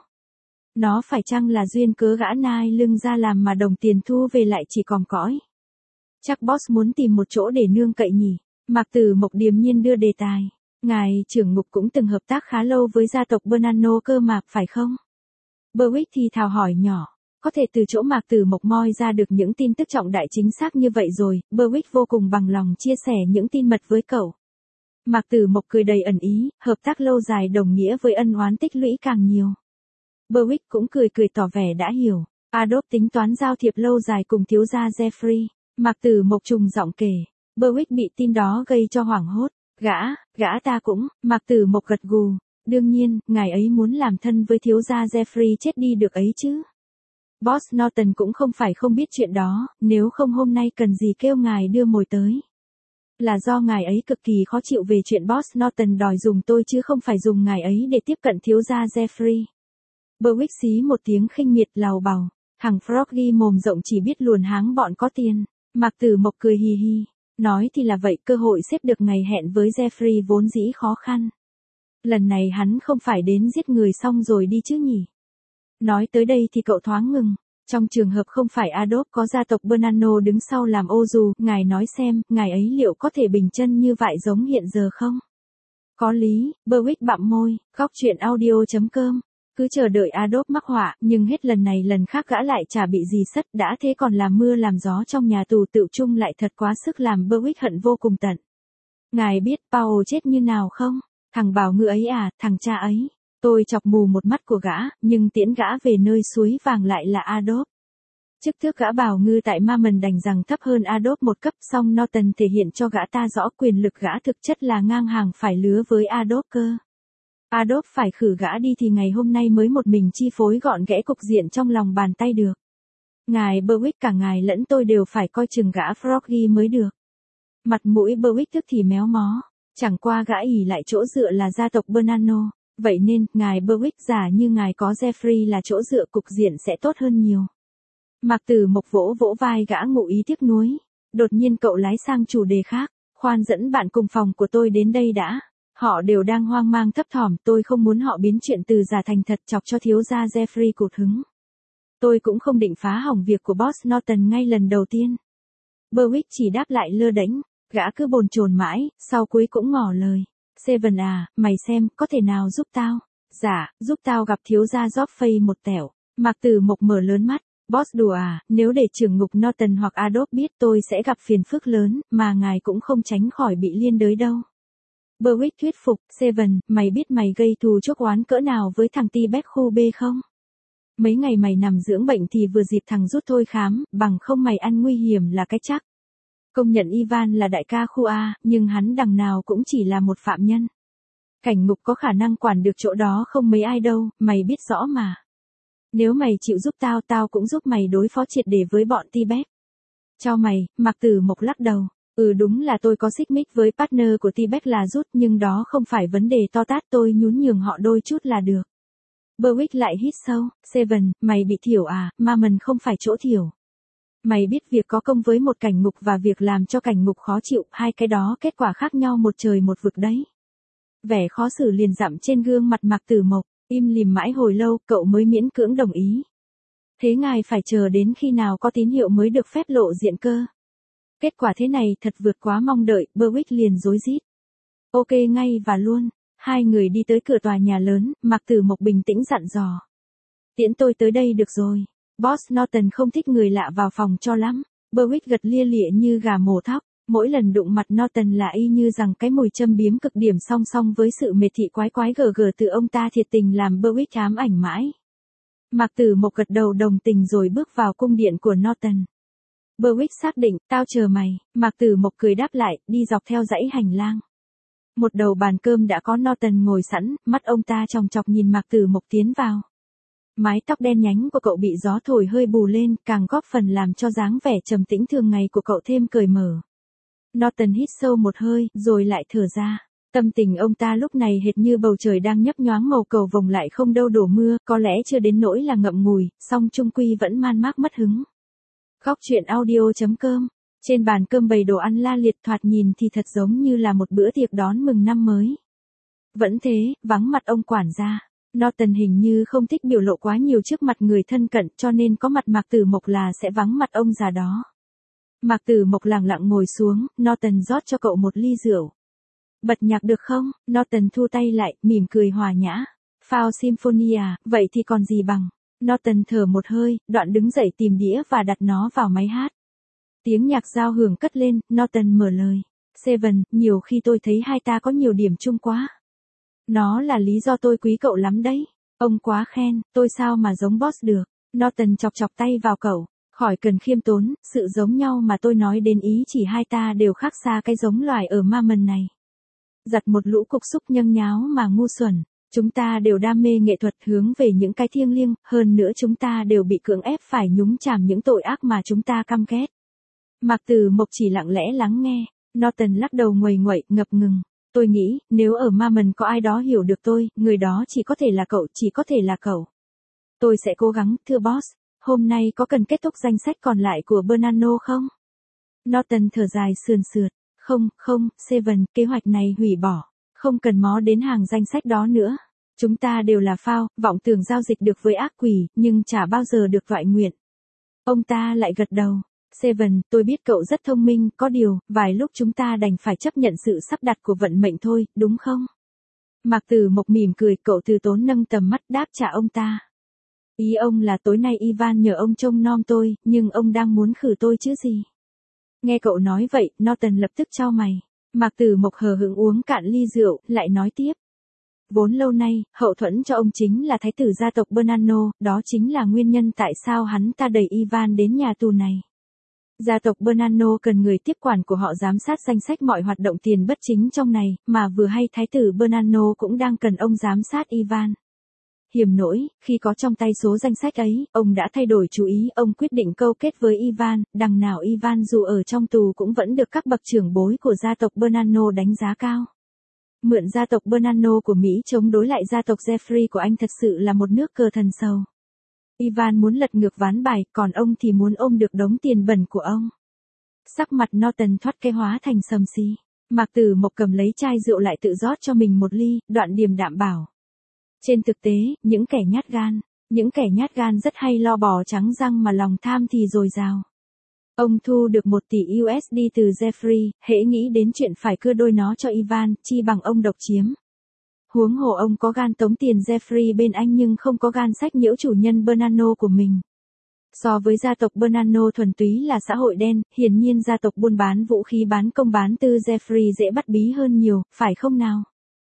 Speaker 1: Nó phải chăng là duyên cớ gã nai lưng ra làm mà đồng tiền thu về lại chỉ còm cõi? Chắc boss muốn tìm một chỗ để nương cậy nhỉ? Mạc Tử Mộc điềm nhiên đưa đề tài. Ngài trưởng ngục cũng từng hợp tác khá lâu với gia tộc Bonanno cơ mà, phải không? Berwick thì thào hỏi nhỏ. Có thể từ chỗ Mạc Tử Mộc moi ra được những tin tức trọng đại chính xác như vậy rồi, Berwick vô cùng bằng lòng chia sẻ những tin mật với cậu. Mạc Tử Mộc cười đầy ẩn ý, hợp tác lâu dài đồng nghĩa với ân oán tích lũy càng nhiều. Berwick cũng cười cười tỏ vẻ đã hiểu. Adolf tính toán giao thiệp lâu dài cùng thiếu gia Jeffrey. Mạc Tử Mộc trùng giọng kể. Berwick bị tin đó gây cho hoảng hốt. Gã, gã ta cũng, Mạc Tử Mộc gật gù. Đương nhiên, ngài ấy muốn làm thân với thiếu gia Jeffrey chết đi được ấy chứ. Boss Norton cũng không phải không biết chuyện đó, nếu không hôm nay cần gì kêu ngài đưa mồi tới. Là do ngài ấy cực kỳ khó chịu về chuyện Boss Norton đòi dùng tôi chứ không phải dùng ngài ấy để tiếp cận thiếu gia Jeffrey. Berwick xí một tiếng khinh miệt lào bào, thằng Froggy mồm rộng chỉ biết luồn háng bọn có tiền. Mạc Tử Mộc cười hì hì, nói thì là vậy, cơ hội xếp được ngày hẹn với Jeffrey vốn dĩ khó khăn. Lần này hắn không phải đến giết người xong rồi đi chứ nhỉ? Nói tới đây thì cậu thoáng ngừng. Trong trường hợp không phải Adolf có gia tộc Bonanno đứng sau làm ô dù, ngài nói xem, ngài ấy liệu có thể bình chân như vậy giống hiện giờ không? Có lý, Berwick bặm môi, góc truyện audio chấm com. Cứ chờ đợi Adolf mắc họa, nhưng hết lần này lần khác gã lại chả bị gì sất, đã thế còn làm mưa làm gió trong nhà tù tựu chung lại thật quá sức làm Berwick hận vô cùng tận. Ngài biết Paul chết như nào không? Thằng bảo ngư ấy à, thằng cha ấy. Tôi chọc mù một mắt của gã, nhưng tiễn gã về nơi suối vàng lại là Adolf. Chức thước gã bảo ngư tại Mammon đành rằng thấp hơn Adolf một cấp, song Norton thể hiện cho gã ta rõ quyền lực gã thực chất là ngang hàng phải lứa với Adolf cơ. Adolf phải khử gã đi thì ngày hôm nay mới một mình chi phối gọn ghẽ cục diện trong lòng bàn tay được. Ngài Berwick, cả ngài lẫn tôi đều phải coi chừng gã Froggy mới được. Mặt mũi Berwick tức thì méo mó, chẳng qua gã ỉ lại chỗ dựa là gia tộc Bonanno, vậy nên, ngài Berwick, giả như ngài có Jeffrey là chỗ dựa, cục diện sẽ tốt hơn nhiều. Mạc Tử Mộc vỗ vỗ vai gã ngụ ý tiếc nuối. Đột nhiên cậu lái sang chủ đề khác, khoan dẫn bạn cùng phòng của tôi đến đây đã. Họ đều đang hoang mang thấp thỏm, tôi không muốn họ biến chuyện từ giả thành thật chọc cho thiếu gia Jeffrey cụt hứng. Tôi cũng không định phá hỏng việc của boss Norton ngay lần đầu tiên. Berwick chỉ đáp lại lơ đễnh, gã cứ bồn chồn mãi, sau cuối cũng ngỏ lời. Seven à, mày xem, có thể nào giúp tao? Dạ, giúp tao gặp thiếu gia Joffrey một tẻo. Mạc Tử Mộc mở lớn mắt. Boss đùa à, nếu để trưởng ngục Norton hoặc Adolf biết tôi sẽ gặp phiền phức lớn, mà ngài cũng không tránh khỏi bị liên đới đâu. Berwick thuyết phục, Seven, mày biết mày gây thù chuốc oán cỡ nào với thằng T-Beck khu B không? Mấy ngày mày nằm dưỡng bệnh thì vừa dịp thằng rút thôi khám, bằng không mày ăn nguy hiểm là cái chắc. Công nhận Ivan là đại ca khu A, nhưng hắn đằng nào cũng chỉ là một phạm nhân. Cảnh ngục có khả năng quản được chỗ đó không mấy ai đâu, mày biết rõ mà. Nếu mày chịu giúp tao, tao cũng giúp mày đối phó triệt để với bọn T-Beck. Cho mày, Mạc Tử Mộc lắc đầu. Ừ, đúng là tôi có xích mích với partner của T-Beck là rút, nhưng đó không phải vấn đề to tát, tôi nhún nhường họ đôi chút là được. Berwick lại hít sâu. Seven, mày bị thiểu à, Mammon không phải chỗ thiểu. Mày biết việc có công với một cảnh ngục và việc làm cho cảnh ngục khó chịu, hai cái đó kết quả khác nhau một trời một vực đấy. Vẻ khó xử liền dặm trên gương mặt Mạc Tử Mộc. Im lìm mãi hồi lâu, cậu mới miễn cưỡng đồng ý. Thế ngài phải chờ đến khi nào có tín hiệu mới được phép lộ diện cơ? Kết quả thế này thật vượt quá mong đợi, Berwick liền rối rít. Ok, ngay và luôn. Hai người đi tới cửa tòa nhà lớn, Mạc Tử Mộc bình tĩnh dặn dò. Tiễn tôi tới đây được rồi. Boss Norton không thích người lạ vào phòng cho lắm. Berwick gật lia lịa như gà mổ thóc. Mỗi lần đụng mặt Norton là y như rằng cái mùi châm biếm cực điểm song song với sự mệt thị quái quái gờ gờ từ ông ta thiệt tình làm Berwick ám ảnh mãi. Mạc Tử Mộc gật đầu đồng tình rồi bước vào cung điện của Norton. Berwick xác định, tao chờ mày. Mạc Tử Mộc cười đáp lại, đi dọc theo dãy hành lang. Một đầu bàn cơm đã có Norton ngồi sẵn, mắt ông ta chòng chọc nhìn Mạc Tử Mộc tiến vào. Mái tóc đen nhánh của cậu bị gió thổi hơi bù lên, càng góp phần làm cho dáng vẻ trầm tĩnh thường ngày của cậu thêm cởi mở. Norton hít sâu một hơi, rồi lại thở ra. Tâm tình ông ta lúc này hệt như bầu trời đang nhấp nhoáng màu cầu vồng lại không đâu đổ mưa, có lẽ chưa đến nỗi là ngậm ngùi, song chung quy vẫn man mác mất hứng. Góc truyện audio chấm com. Trên bàn cơm bày đồ ăn la liệt, thoạt nhìn thì thật giống như là một bữa tiệc đón mừng năm mới. Vẫn thế, vắng mặt ông quản gia. Norton hình như không thích biểu lộ quá nhiều trước mặt người thân cận, cho nên có mặt Mạc Tử Mộc là sẽ vắng mặt ông già đó. Mạc Tử Mộc lặng lặng ngồi xuống, Norton rót cho cậu một ly rượu. Bật nhạc được không? Norton thu tay lại, mỉm cười hòa nhã. Phao Symphony à, vậy thì còn gì bằng. Norton thở một hơi, đoạn đứng dậy tìm đĩa và đặt nó vào máy hát. Tiếng nhạc giao hưởng cất lên, Norton mở lời. Seven, nhiều khi tôi thấy hai ta có nhiều điểm chung quá. Nó là lý do tôi quý cậu lắm đấy. Ông quá khen, tôi sao mà giống boss được. Norton chọc chọc tay vào cậu. Khỏi cần khiêm tốn, sự giống nhau mà tôi nói đến ý chỉ hai ta đều khác xa cái giống loài ở Mammon này. Giặt một lũ cục xúc nhâng nháo mà ngu xuẩn. Chúng ta đều đam mê nghệ thuật hướng về những cái thiêng liêng, hơn nữa chúng ta đều bị cưỡng ép phải nhúng chàm những tội ác mà chúng ta căm ghét. Mạc Tử Mộc chỉ lặng lẽ lắng nghe. Norton lắc đầu nguầy nguậy, ngập ngừng. Tôi nghĩ, nếu ở Mammon có ai đó hiểu được tôi, người đó chỉ có thể là cậu, chỉ có thể là cậu. Tôi sẽ cố gắng, thưa boss. Hôm nay có cần kết thúc danh sách còn lại của Bonanno không? Norton thở dài sườn sượt. Không, không, Seven, kế hoạch này hủy bỏ. Không cần mó đến hàng danh sách đó nữa. Chúng ta đều là phao, vọng tưởng giao dịch được với ác quỷ, nhưng chả bao giờ được toại nguyện. Ông ta lại gật đầu. Seven, tôi biết cậu rất thông minh, có điều, vài lúc chúng ta đành phải chấp nhận sự sắp đặt của vận mệnh thôi, đúng không? Mạc Tử Mộc mỉm cười, cậu từ tốn nâng tầm mắt đáp trả ông ta. Ý ông là tối nay Ivan nhờ ông trông nom tôi, nhưng ông đang muốn khử tôi chứ gì? Nghe cậu nói vậy, Norton lập tức chau mày. Mạc Tử Mộc hờ hững uống cạn ly rượu, lại nói tiếp. Vốn lâu nay, hậu thuẫn cho ông chính là thái tử gia tộc Bernardo, đó chính là nguyên nhân tại sao hắn ta đẩy Ivan đến nhà tù này. Gia tộc Bernardo cần người tiếp quản của họ giám sát danh sách mọi hoạt động tiền bất chính trong này, mà vừa hay thái tử Bernardo cũng đang cần ông giám sát Ivan. Hiểm nỗi, khi có trong tay số danh sách ấy, ông đã thay đổi chủ ý, ông quyết định câu kết với Ivan, đằng nào Ivan dù ở trong tù cũng vẫn được các bậc trưởng bối của gia tộc Bernardo đánh giá cao. Mượn gia tộc Bernardo của Mỹ chống đối lại gia tộc Jeffrey của anh thật sự là một nước cờ thần sầu. Ivan muốn lật ngược ván bài, còn ông thì muốn ôm được đống tiền bẩn của ông. Sắc mặt Norton thoát cái hóa thành sầm xí. Mạc Tử Mộc cầm lấy chai rượu lại tự rót cho mình một ly, đoạn điềm đạm bảo. Trên thực tế, những kẻ nhát gan, những kẻ nhát gan rất hay lo bò trắng răng mà lòng tham thì dồi dào. Ông thu được một tỷ u ét đê từ Jeffrey, hễ nghĩ đến chuyện phải cưa đôi nó cho Ivan, chi bằng ông độc chiếm. Huống hồ ông có gan tống tiền Jeffrey bên anh nhưng không có gan sách nhiễu chủ nhân Bernardo của mình. So với gia tộc Bernardo thuần túy là xã hội đen, hiển nhiên gia tộc buôn bán vũ khí bán công bán tư Jeffrey dễ bắt bí hơn nhiều, phải không nào?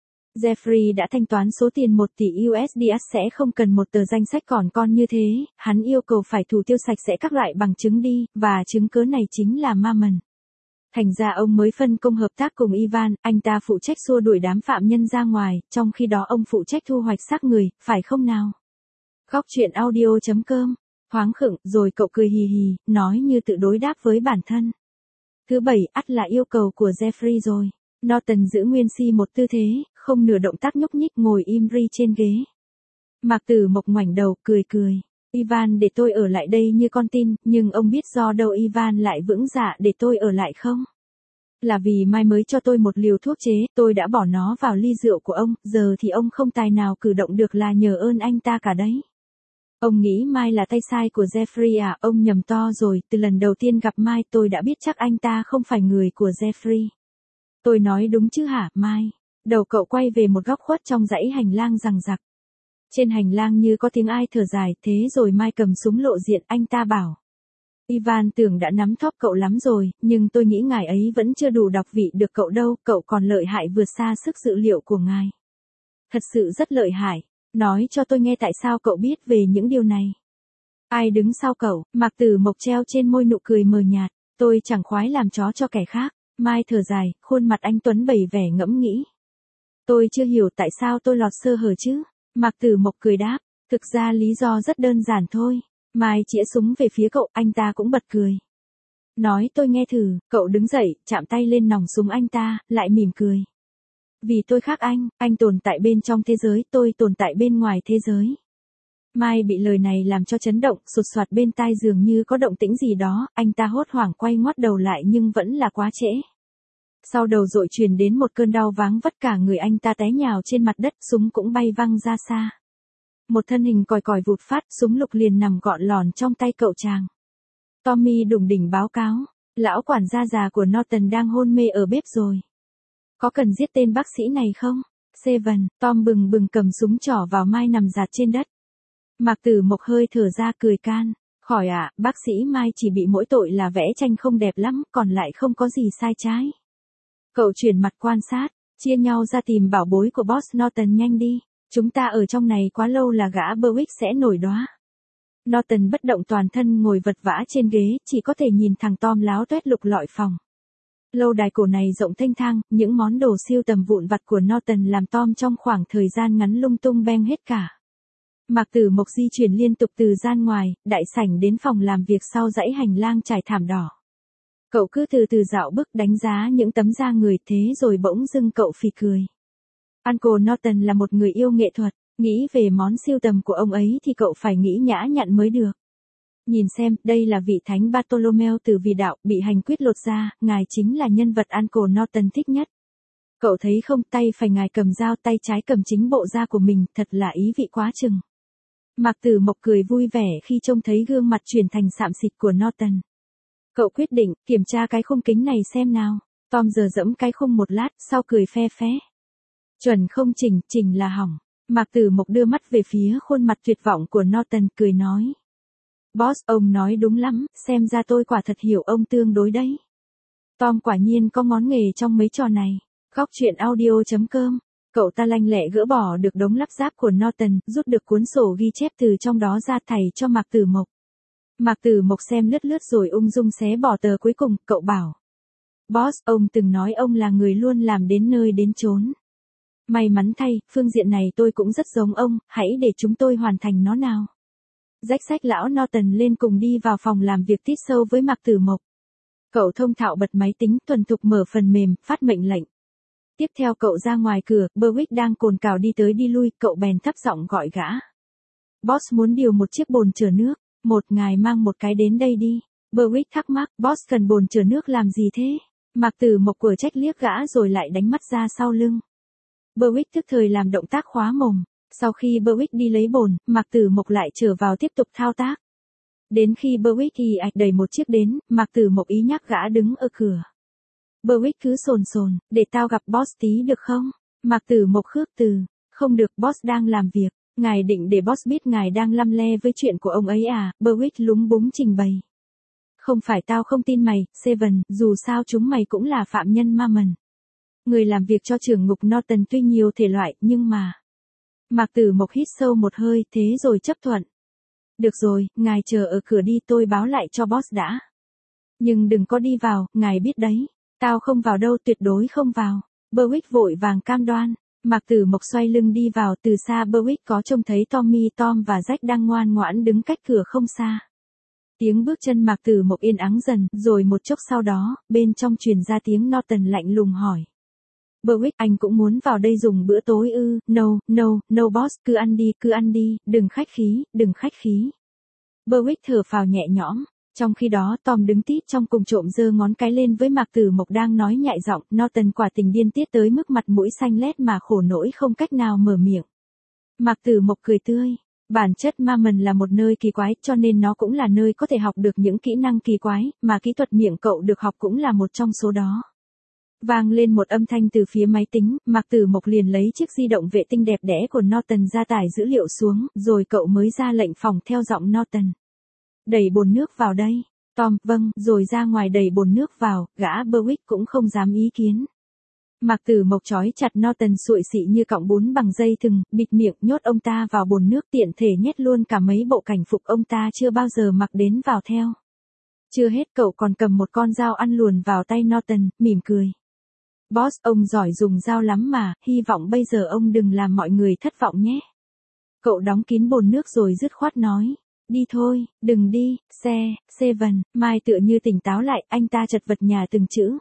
Speaker 1: Jeffrey đã thanh toán số tiền một tỷ u ét đê sẽ không cần một tờ danh sách còn con như thế, hắn yêu cầu phải thủ tiêu sạch sẽ các loại bằng chứng đi, và chứng cớ này chính là Mammon. Thành ra ông mới phân công hợp tác cùng Ivan, anh ta phụ trách xua đuổi đám phạm nhân ra ngoài, trong khi đó ông phụ trách thu hoạch xác người, phải không nào? Góc truyện audio chấm com, thoáng khựng, rồi cậu cười hì hì, nói như tự đối đáp với bản thân. Thứ bảy, ắt là yêu cầu của Jeffrey rồi. Norton giữ nguyên si một tư thế, không nửa động tác nhúc nhích ngồi im ri trên ghế. Mạc Tử Mộc ngoảnh đầu, cười cười. Ivan để tôi ở lại đây như con tin, nhưng ông biết do đâu Ivan lại vững dạ để tôi ở lại không? Là vì Mai mới cho tôi một liều thuốc chế, tôi đã bỏ nó vào ly rượu của ông, giờ thì ông không tài nào cử động được là nhờ ơn anh ta cả đấy. Ông nghĩ Mai là tay sai của Jeffrey à? Ông nhầm to rồi, từ lần đầu tiên gặp Mai tôi đã biết chắc anh ta không phải người của Jeffrey. Tôi nói đúng chứ hả, Mai? Đầu cậu quay về một góc khuất trong dãy hành lang rằng rặc. Trên hành lang như có tiếng ai thở dài, thế rồi Mai cầm súng lộ diện, anh ta bảo. Ivan tưởng đã nắm thóp cậu lắm rồi, nhưng tôi nghĩ ngài ấy vẫn chưa đủ đọc vị được cậu đâu, cậu còn lợi hại vượt xa sức dự liệu của ngài. Thật sự rất lợi hại, nói cho tôi nghe tại sao cậu biết về những điều này. Ai đứng sau cậu? Mạc Tử Mộc treo trên môi nụ cười mờ nhạt, tôi chẳng khoái làm chó cho kẻ khác. Mai thở dài, khuôn mặt anh Tuấn bày vẻ ngẫm nghĩ. Tôi chưa hiểu tại sao tôi lọt sơ hở chứ. Mạc Tử Mộc cười đáp, thực ra lý do rất đơn giản thôi. Mai chĩa súng về phía cậu, anh ta cũng bật cười. Nói tôi nghe thử, cậu đứng dậy, chạm tay lên nòng súng anh ta, lại mỉm cười. Vì tôi khác anh, anh tồn tại bên trong thế giới, tôi tồn tại bên ngoài thế giới. Mai bị lời này làm cho chấn động, sụt soạt bên tai dường như có động tĩnh gì đó, anh ta hốt hoảng quay ngoắt đầu lại nhưng vẫn là quá trễ. Sau đầu dội truyền đến một cơn đau váng vất, cả người anh ta té nhào trên mặt đất, súng cũng bay văng ra xa. Một thân hình còi còi vụt phát, súng lục liền nằm gọn lòn trong tay cậu chàng. Tommy đùng đỉnh báo cáo, lão quản gia già của Norton đang hôn mê ở bếp rồi. Có cần giết tên bác sĩ này không? Seven, Tom bừng bừng cầm súng trỏ vào Mai nằm dạt trên đất. Mạc Tử Mộc hơi thở ra cười can. Khỏi ạ, à, bác sĩ Mai chỉ bị mỗi tội là vẽ tranh không đẹp lắm, còn lại không có gì sai trái. Cậu chuyển mặt quan sát, chia nhau ra tìm bảo bối của Boss Norton nhanh đi. Chúng ta ở trong này quá lâu là gã Berwick sẽ nổi đoá. Norton bất động toàn thân ngồi vật vã trên ghế, chỉ có thể nhìn thằng Tom láo tuét lục lọi phòng. Lâu đài cổ này rộng thênh thang, những món đồ siêu tầm vụn vặt của Norton làm Tom trong khoảng thời gian ngắn lung tung beng hết cả. Mạc Tử Mộc di chuyển liên tục từ gian ngoài, đại sảnh đến phòng làm việc sau dãy hành lang trải thảm đỏ. Cậu cứ từ từ dạo bước đánh giá những tấm da người, thế rồi bỗng dưng cậu phì cười. Uncle Norton là một người yêu nghệ thuật, nghĩ về món siêu tầm của ông ấy thì cậu phải nghĩ nhã nhặn mới được. Nhìn xem, đây là vị thánh Bartolomeo từ vì đạo, bị hành quyết lột da, ngài chính là nhân vật Uncle Norton thích nhất. Cậu thấy không, tay phải ngài cầm dao, tay trái cầm chính bộ da của mình, thật là ý vị quá chừng. Mạc Tử Mộc cười vui vẻ khi trông thấy gương mặt chuyển thành xạm xịt của Norton. Cậu quyết định, kiểm tra cái khung kính này xem nào. Tom giờ dẫm cái khung một lát, sau cười phe phé. Chuẩn không chỉnh, chỉnh là hỏng. Mạc Tử Mộc đưa mắt về phía khuôn mặt tuyệt vọng của Norton, cười nói. Boss, ông nói đúng lắm, xem ra tôi quả thật hiểu ông tương đối đấy. Tom quả nhiên có ngón nghề trong mấy trò này. Góc truyện audio.com. Cậu ta lanh lẹ gỡ bỏ được đống lắp ráp của Norton, rút được cuốn sổ ghi chép từ trong đó ra thầy cho Mạc Tử Mộc. Mạc Tử Mộc xem lướt lướt rồi ung dung xé bỏ tờ cuối cùng, cậu bảo. Boss, ông từng nói ông là người luôn làm đến nơi đến chốn. May mắn thay, phương diện này tôi cũng rất giống ông, hãy để chúng tôi hoàn thành nó nào. Rách xách lão Norton lên cùng đi vào phòng làm việc tít sâu với Mạc Tử Mộc. Cậu thông thạo bật máy tính, thuần thục mở phần mềm, phát mệnh lệnh. Tiếp theo cậu ra ngoài cửa, Berwick đang cồn cào đi tới đi lui, cậu bèn thấp giọng gọi gã. Boss muốn điều một chiếc bồn chở nước, một ngài mang một cái đến đây đi. Berwick thắc mắc, boss cần bồn chở nước làm gì thế? Mạc Tử Mộc quở trách liếc gã rồi lại đánh mắt ra sau lưng. Berwick tức thời làm động tác khóa mồm. Sau khi Berwick đi lấy bồn, Mạc Tử Mộc lại trở vào tiếp tục thao tác. Đến khi Berwick thì ạch đẩy một chiếc đến, Mạc Tử Mộc ý nhắc gã đứng ở cửa. Berwick cứ sồn sồn, để tao gặp boss tí được không? Mạc Tử Mộc khước từ, không được, boss đang làm việc. Ngài định để boss biết ngài đang lăm le với chuyện của ông ấy à? Berwick lúng búng trình bày. Không phải tao không tin mày, Seven, dù sao chúng mày cũng là phạm nhân ma mần. Người làm việc cho trưởng ngục Norton tuy nhiều thể loại, nhưng mà... Mạc Tử Mộc hít sâu một hơi, thế rồi chấp thuận. Được rồi, ngài chờ ở cửa đi, tôi báo lại cho boss đã. Nhưng đừng có đi vào, ngài biết đấy. Tao không vào đâu, tuyệt đối không vào. Berwick vội vàng cam đoan. Mạc Tử Mộc xoay lưng đi vào, từ xa Berwick có trông thấy Tommy, Tom và Jack đang ngoan ngoãn đứng cách cửa không xa. Tiếng bước chân Mạc Tử Mộc yên ắng dần, rồi một chốc sau đó, bên trong truyền ra tiếng Norton lạnh lùng hỏi. Berwick, anh cũng muốn vào đây dùng bữa tối ư? No, no, no boss, cứ ăn đi, cứ ăn đi, đừng khách khí, đừng khách khí. Berwick thở phào nhẹ nhõm. Trong khi đó Tom đứng tít trong cùng trộm giơ ngón cái lên với Mạc Tử Mộc đang nói nhại giọng, Norton quả tình điên tiết tới mức mặt mũi xanh lét mà khổ nỗi không cách nào mở miệng. Mạc Tử Mộc cười tươi. Bản chất ma mần là một nơi kỳ quái, cho nên nó cũng là nơi có thể học được những kỹ năng kỳ quái, mà kỹ thuật miệng cậu được học cũng là một trong số đó. Vang lên một âm thanh từ phía máy tính, Mạc Tử Mộc liền lấy chiếc di động vệ tinh đẹp đẽ của Norton ra tải dữ liệu xuống, rồi cậu mới ra lệnh phòng theo giọng Norton. Đẩy bồn nước vào đây. Tom, vâng, rồi ra ngoài đẩy bồn nước vào, gã Berwick cũng không dám ý kiến. Mạc Tử Mộc trói chặt Norton sụi xị như cọng bún bằng dây thừng, bịt miệng, nhốt ông ta vào bồn nước, tiện thể nhét luôn cả mấy bộ cảnh phục ông ta chưa bao giờ mặc đến vào theo. Chưa hết, cậu còn cầm một con dao ăn luồn vào tay Norton, mỉm cười. Boss, ông giỏi dùng dao lắm mà, hy vọng bây giờ ông đừng làm mọi người thất vọng nhé. Cậu đóng kín bồn nước rồi dứt khoát nói. Đi thôi, đừng đi, xe, Seven, Mai tựa như tỉnh táo lại, anh ta chật vật nhà từng chữ.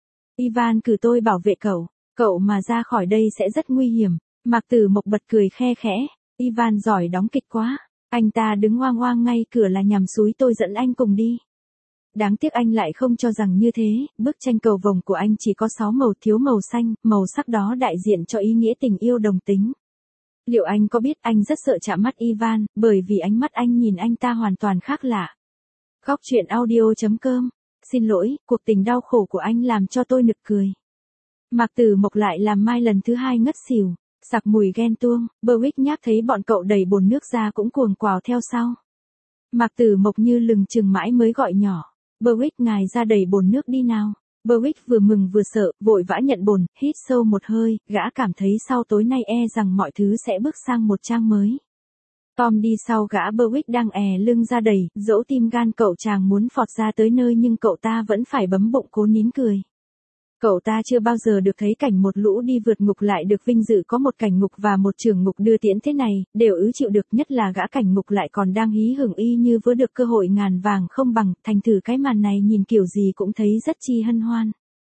Speaker 1: Ivan cử tôi bảo vệ cậu, cậu mà ra khỏi đây sẽ rất nguy hiểm. Mạc Tử Mộc bật cười khe khẽ, Ivan giỏi đóng kịch quá, anh ta đứng hoang hoang ngay cửa là nhằm xúi tôi dẫn anh cùng đi. Đáng tiếc anh lại không cho rằng như thế, bức tranh cầu vồng của anh chỉ có sáu màu thiếu màu xanh, màu sắc đó đại diện cho ý nghĩa tình yêu đồng tính. Liệu anh có biết anh rất sợ chạm mắt Ivan, bởi vì ánh mắt anh nhìn anh ta hoàn toàn khác lạ. Góc truyện audio.com. Xin lỗi, cuộc tình đau khổ của anh làm cho tôi nực cười. Mạc Tử Mộc lại làm Mai lần thứ hai ngất xỉu, sặc mùi ghen tuông, Berwick nhác thấy bọn cậu đẩy bồn nước ra cũng cuồng quào theo sau. Mạc Tử Mộc như lừng chừng mãi mới gọi nhỏ, Berwick ngài ra đẩy bồn nước đi nào. Berwick vừa mừng vừa sợ, vội vã nhận bồn, hít sâu một hơi, gã cảm thấy sau tối nay e rằng mọi thứ sẽ bước sang một trang mới. Tom đi sau gã Berwick đang è lưng ra đẩy, dẫu tim gan cậu chàng muốn phọt ra tới nơi nhưng cậu ta vẫn phải bấm bụng cố nín cười. Cậu ta chưa bao giờ được thấy cảnh một lũ đi vượt ngục lại được vinh dự có một cảnh ngục và một trưởng ngục đưa tiễn thế này, đều ứ chịu được, nhất là gã cảnh ngục lại còn đang hí hửng y như vừa được cơ hội ngàn vàng không bằng, thành thử cái màn này nhìn kiểu gì cũng thấy rất chi hân hoan.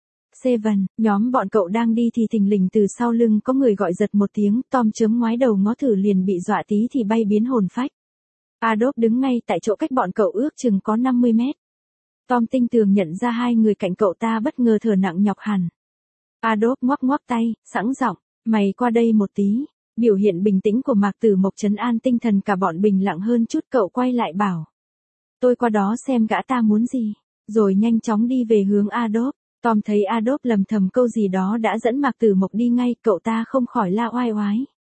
Speaker 1: Seven, nhóm bọn cậu đang đi thì thình lình từ sau lưng có người gọi giật một tiếng, Tom chớm ngoái đầu ngó thử liền bị dọa tí thì bay biến hồn phách. Adolf đứng ngay tại chỗ cách bọn cậu ước chừng có năm mươi mét. Tom tinh tường nhận ra hai người cạnh cậu ta bất ngờ thở nặng nhọc hẳn. Adolf ngoắc ngoắc tay, sẵn giọng, mày qua đây một tí. Biểu hiện bình tĩnh của Mạc Tử Mộc trấn an tinh thần cả bọn bình lặng hơn chút, cậu quay lại bảo. Tôi qua đó xem gã ta muốn gì, rồi nhanh chóng đi về hướng Adolf. Tom thấy Adolf lầm thầm câu gì đó đã dẫn Mạc Tử Mộc đi ngay, cậu ta không khỏi la oai oái.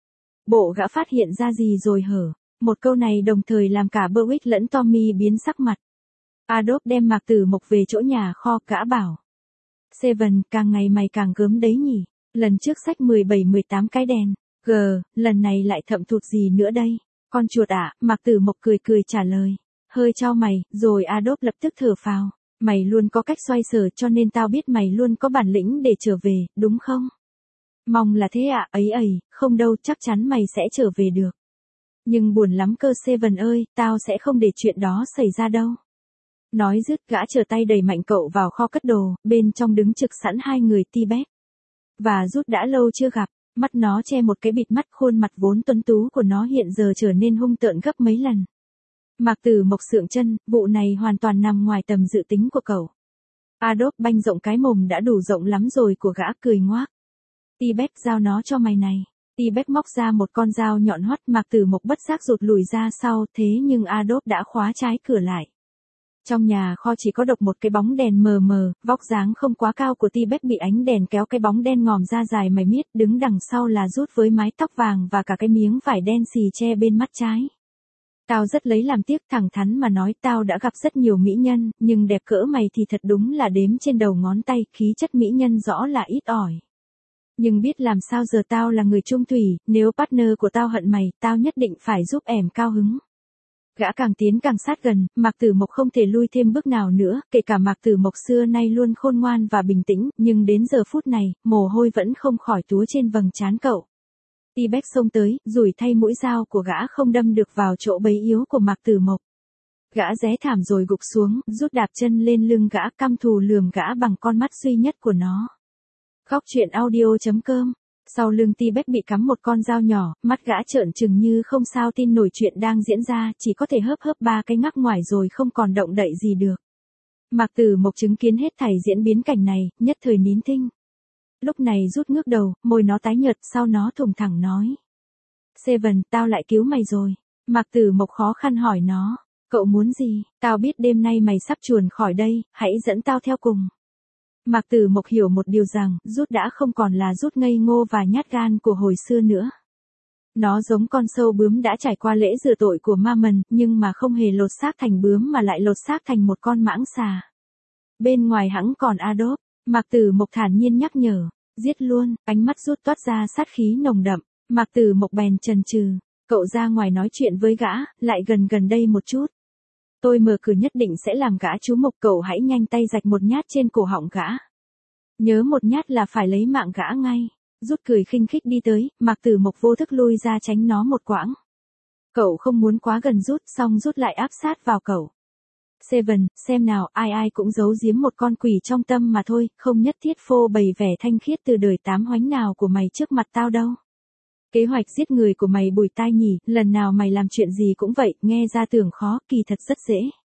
Speaker 1: Bộ gã phát hiện ra gì rồi hở? Một câu này đồng thời làm cả Berwick lẫn Tommy biến sắc mặt. Adolf đem Mạc Tử Mộc về chỗ nhà kho, gã bảo. Seven, càng ngày mày càng gớm đấy nhỉ. Lần trước xách mười bảy mười tám cái đèn. G, lần này lại thậm thụt gì nữa đây? Con chuột ạ, Mạc Tử Mộc cười cười trả lời. Hơi chau mày, rồi Adolf lập tức thở phào. Mày luôn có cách xoay sở cho nên tao biết mày luôn có bản lĩnh để trở về, đúng không? Mong là thế ạ, ấy ấy, không đâu, chắc chắn mày sẽ trở về được. Nhưng buồn lắm cơ Seven ơi, tao sẽ không để chuyện đó xảy ra đâu. Nói dứt gã trở tay đẩy mạnh cậu vào kho cất đồ, bên trong đứng trực sẵn hai người Tibet. Và Rút đã lâu chưa gặp, mắt nó che một cái bịt mắt, khuôn mặt vốn tuấn tú của nó hiện giờ trở nên hung tợn gấp mấy lần. Mạc Tử Mộc sượng chân, vụ này hoàn toàn nằm ngoài tầm dự tính của cậu. Adolf banh rộng cái mồm đã đủ rộng lắm rồi của gã, cười ngoác. Tibet, giao nó cho mày này. Tibet móc ra một con dao nhọn hoắt, Mạc Tử Mộc bất giác rụt lùi ra sau, thế nhưng Adolf đã khóa trái cửa lại. Trong nhà kho chỉ có độc một cái bóng đèn mờ mờ, vóc dáng không quá cao của Tibet bị ánh đèn kéo cái bóng đen ngòm ra dài mày miết, đứng đằng sau là Rút với mái tóc vàng và cả cái miếng vải đen xì che bên mắt trái. Tao rất lấy làm tiếc, thẳng thắn mà nói, tao đã gặp rất nhiều mỹ nhân, nhưng đẹp cỡ mày thì thật đúng là đếm trên đầu ngón tay, khí chất mỹ nhân rõ là ít ỏi. Nhưng biết làm sao giờ, tao là người trung thủy, nếu partner của tao hận mày, tao nhất định phải giúp em cao hứng. Gã càng tiến càng sát gần, Mạc Tử Mộc không thể lui thêm bước nào nữa, kể cả Mạc Tử Mộc xưa nay luôn khôn ngoan và bình tĩnh, nhưng đến giờ phút này, mồ hôi vẫn không khỏi túa trên vầng trán cậu. Tibet xông tới, rủi thay mũi dao của gã không đâm được vào chỗ bấy yếu của Mạc Tử Mộc. Gã ré thảm rồi gục xuống, Rút đạp chân lên lưng gã, căm thù lườm gã bằng con mắt duy nhất của nó. Góc truyện audio chấm com. Sau lưng Tibet bị cắm một con dao nhỏ, mắt gã trợn trừng như không sao tin nổi chuyện đang diễn ra, chỉ có thể hớp hớp ba cái ngắc ngoài rồi không còn động đậy gì được. Mạc Tử Mộc chứng kiến hết thảy diễn biến cảnh này, nhất thời nín thinh. Lúc này Rút ngước đầu, môi nó tái nhợt, sau nó thùng thẳng nói. Seven, tao lại cứu mày rồi. Mạc Tử Mộc khó khăn hỏi nó. Cậu muốn gì? Tao biết đêm nay mày sắp chuồn khỏi đây, hãy dẫn tao theo cùng. Mạc Tử Mộc hiểu một điều rằng, Rút đã không còn là Rút ngây ngô và nhát gan của hồi xưa nữa. Nó giống con sâu bướm đã trải qua lễ rửa tội của ma mần, nhưng mà không hề lột xác thành bướm mà lại lột xác thành một con mãng xà. Bên ngoài hẵng còn Adolf, Mạc Tử Mộc thản nhiên nhắc nhở, giết luôn, ánh mắt Rút toát ra sát khí nồng đậm. Mạc Tử Mộc bèn chần chừ, cậu ra ngoài nói chuyện với gã, lại gần gần đây một chút. Tôi mở cửa nhất định sẽ làm gã chú mộc, cậu hãy nhanh tay rạch một nhát trên cổ họng gã. Nhớ một nhát là phải lấy mạng gã ngay. Rút cười khinh khích đi tới, Mạc Tử Mộc vô thức lui ra tránh nó một quãng. Cậu không muốn quá gần Rút, xong Rút lại áp sát vào cậu. Seven, xem nào, ai ai cũng giấu giếm một con quỷ trong tâm mà thôi, không nhất thiết phô bày vẻ thanh khiết từ đời tám hoánh nào của mày trước mặt tao đâu. Kế hoạch giết người của mày bùi tai nhỉ, lần nào mày làm chuyện gì cũng vậy, nghe ra tưởng khó, kỳ thật rất dễ.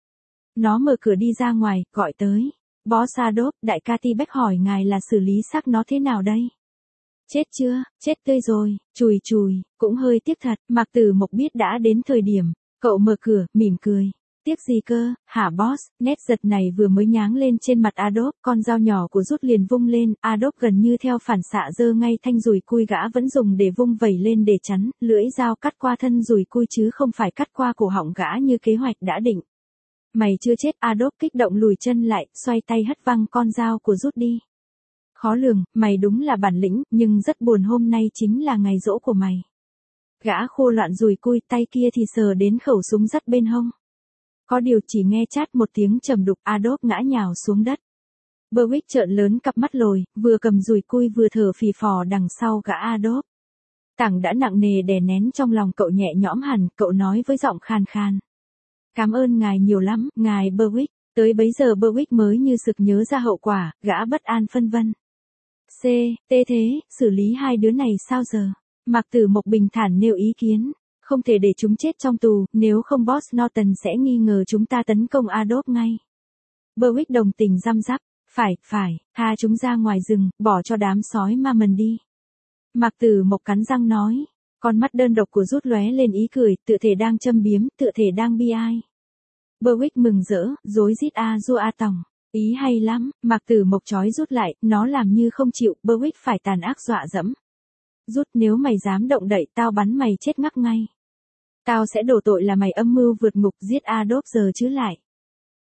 Speaker 1: Nó mở cửa đi ra ngoài, gọi tới. Boss Adolf, đại ca Tibet hỏi ngài là xử lý xác nó thế nào đây? Chết chưa, chết tươi rồi, chùi chùi, cũng hơi tiếc thật, Mạc Tử Mộc biết đã đến thời điểm. Cậu mở cửa, mỉm cười. Tiếc gì cơ, hả boss? Nét giật này vừa mới nháng lên trên mặt Adolf, con dao nhỏ của Rút liền vung lên, Adolf gần như theo phản xạ giơ ngay thanh dùi cui gã vẫn dùng để vung vẩy lên để chắn, lưỡi dao cắt qua thân dùi cui chứ không phải cắt qua cổ họng gã như kế hoạch đã định. Mày chưa chết, Adolf kích động lùi chân lại, xoay tay hất văng con dao của Rút đi. Khó lường, mày đúng là bản lĩnh, nhưng rất buồn hôm nay chính là ngày giỗ của mày. Gã khô loạn dùi cui, tay kia thì sờ đến khẩu súng dắt bên hông. Có điều chỉ nghe chát một tiếng trầm đục, Adolf ngã nhào xuống đất. Berwick trợn lớn cặp mắt lồi, vừa cầm dùi cui vừa thở phì phò đằng sau gã Adolf. Tảng đã nặng nề đè nén trong lòng cậu nhẹ nhõm hẳn, cậu nói với giọng khan khan. Cảm ơn ngài nhiều lắm, ngài Berwick. Tới bấy giờ Berwick mới như sực nhớ ra hậu quả, gã bất an phân vân. C, tê thế, xử lý hai đứa này sao giờ? Mạc Tử Mộc bình thản nêu ý kiến. Không thể để chúng chết trong tù, nếu không Boss Norton sẽ nghi ngờ chúng ta tấn công Adolf ngay. Berwick đồng tình răm rắp, phải, phải, tha chúng ra ngoài rừng, bỏ cho đám sói ma mần đi. Mạc Tử Mộc cắn răng nói, con mắt đơn độc của Rút lóe lên ý cười, tựa thể đang châm biếm, tựa thể đang bi ai. Berwick mừng rỡ, rối rít a du a tòng, ý hay lắm, Mạc Tử Mộc trói Rút lại, nó làm như không chịu, Berwick phải tàn ác dọa dẫm. Rút, nếu mày dám động đậy tao bắn mày chết ngắc ngay. Tao sẽ đổ tội là mày âm mưu vượt ngục giết Adolf giờ chứ lại.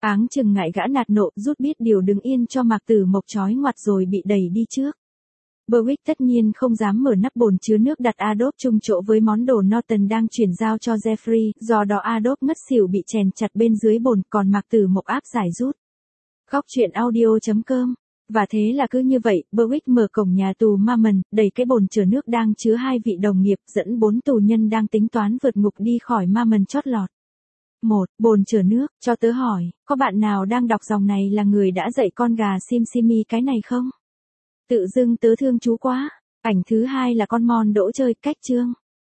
Speaker 1: Áng chừng ngại gã nạt nộ, rút biết điều đứng yên cho Mạc Tử Mộc chói ngoặt rồi bị đẩy đi trước. Berwick tất nhiên không dám mở nắp bồn chứa nước đặt Adolf chung chỗ với món đồ Norton đang chuyển giao cho Jeffrey, do đó Adolf ngất xỉu bị chèn chặt bên dưới bồn, còn Mạc Tử Mộc áp giải rút. Góc truyện audio chấm com. Và thế là cứ như vậy, Berwick mở cổng nhà tù Marmon, đẩy cái bồn chứa nước đang chứa hai vị đồng nghiệp, dẫn bốn tù nhân đang tính toán vượt ngục đi khỏi Marmon chót lọt. Một, bồn chứa nước, cho tớ hỏi, có bạn nào đang đọc dòng này là người đã dạy con gà Simsimi cái này không? Tự dưng tớ thương chú quá. Ảnh thứ hai là con mon đỗ chơi, cách chương.